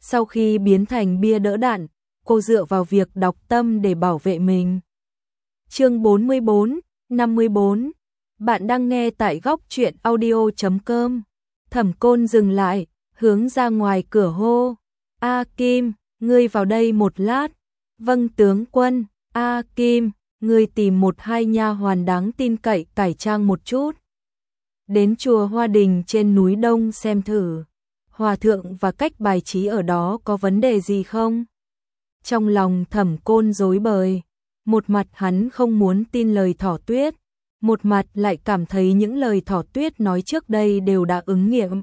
Sau khi biến thành bia đỡ đạn, cô dựa vào việc đọc tâm để bảo vệ mình. Chương 44, 54. Bạn đang nghe tại góc truyện audio.com. Thẩm Côn dừng lại, hướng ra ngoài cửa hô. A Kim, ngươi vào đây một lát. Vâng tướng quân. A Kim, ngươi tìm một hai nha hoàn đáng tin cậy cải trang một chút. Đến chùa Hoa Đình trên núi Đông xem thử. Hòa thượng và cách bài trí ở đó có vấn đề gì không? Trong lòng Thẩm Côn rối bời. Một mặt hắn không muốn tin lời Thỏ Tuyết, một mặt lại cảm thấy những lời Thỏ Tuyết nói trước đây đều đã ứng nghiệm.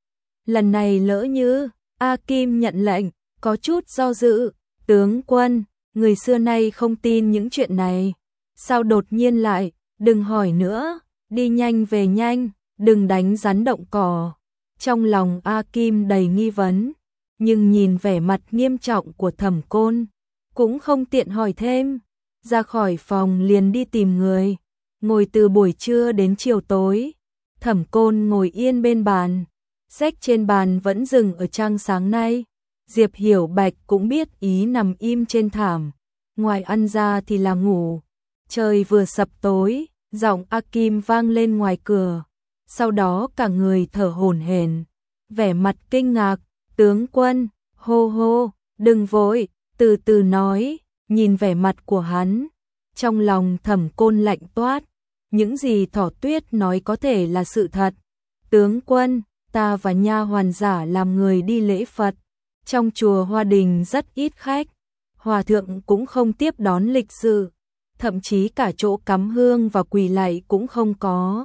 Lần này lỡ như, A Kim nhận lệnh, có chút do dự. Tướng quân, người xưa nay không tin những chuyện này. Sao đột nhiên lại, đừng hỏi nữa, đi nhanh về nhanh, đừng đánh rắn động cỏ. Trong lòng A Kim đầy nghi vấn, nhưng nhìn vẻ mặt nghiêm trọng của Thẩm Côn, cũng không tiện hỏi thêm. Ra khỏi phòng liền đi tìm người, ngồi từ buổi trưa đến chiều tối. Thẩm Côn ngồi yên bên bàn, sách trên bàn vẫn dừng ở trang sáng nay. Diệp Hiểu Bạch cũng biết ý nằm im trên thảm, ngoài ăn ra thì là ngủ. Trời vừa sập tối, giọng A Kim vang lên ngoài cửa, sau đó cả người thở hổn hển, vẻ mặt kinh ngạc. Tướng quân, hô hô, đừng vội, từ từ nói. Nhìn vẻ mặt của hắn, trong lòng Thẩm Côn lạnh toát. Những gì Thỏ Tuyết nói có thể là sự thật. Tướng quân, ta và nha hoàn giả làm người đi lễ Phật. Trong chùa Hoa Đình rất ít khách, hòa thượng cũng không tiếp đón lịch sự, thậm chí cả chỗ cắm hương và quỳ lạy cũng không có.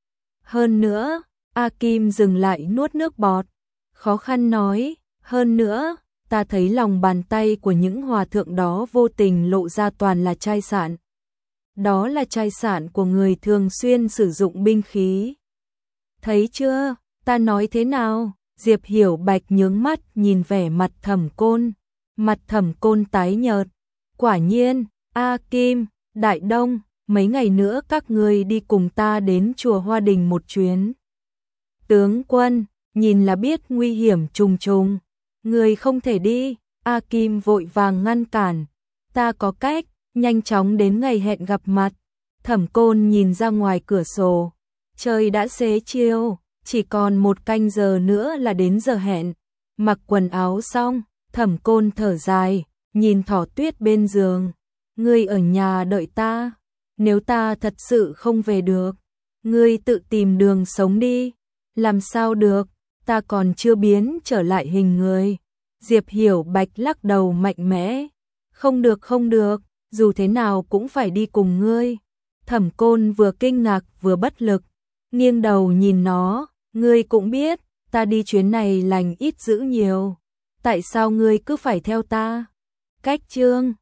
Hơn nữa, A Kim dừng lại nuốt nước bọt, khó khăn nói, hơn nữa, ta thấy lòng bàn tay của những hòa thượng đó vô tình lộ ra toàn là chai sạn. Đó là chai sạn của người thường xuyên sử dụng binh khí. Thấy chưa, ta nói thế nào? Diệp Hiểu Bạch nhướng mắt nhìn vẻ mặt Thẩm Côn. Mặt Thẩm Côn tái nhợt. Quả nhiên, A Kim, Đại Đông, mấy ngày nữa các ngươi đi cùng ta đến chùa Hoa Đình một chuyến. Tướng quân, nhìn là biết nguy hiểm trùng trùng. Người không thể đi. A Kim vội vàng ngăn cản. Ta có cách, nhanh chóng đến ngày hẹn gặp mặt. Thẩm Côn nhìn ra ngoài cửa sổ. Trời đã xế chiều, chỉ còn một canh giờ nữa là đến giờ hẹn. Mặc quần áo xong, Thẩm Côn thở dài, nhìn Thỏ Tuyết bên giường. Ngươi ở nhà đợi ta, nếu ta thật sự không về được, ngươi tự tìm đường sống đi. Làm sao được, ta còn chưa biến trở lại hình người. Diệp Hiểu Bạch lắc đầu mạnh mẽ. Không được không được, dù thế nào cũng phải đi cùng ngươi. Thẩm Côn vừa kinh ngạc vừa bất lực, nghiêng đầu nhìn nó. Ngươi cũng biết, ta đi chuyến này lành ít dữ nhiều. Tại sao ngươi cứ phải theo ta? Cách chương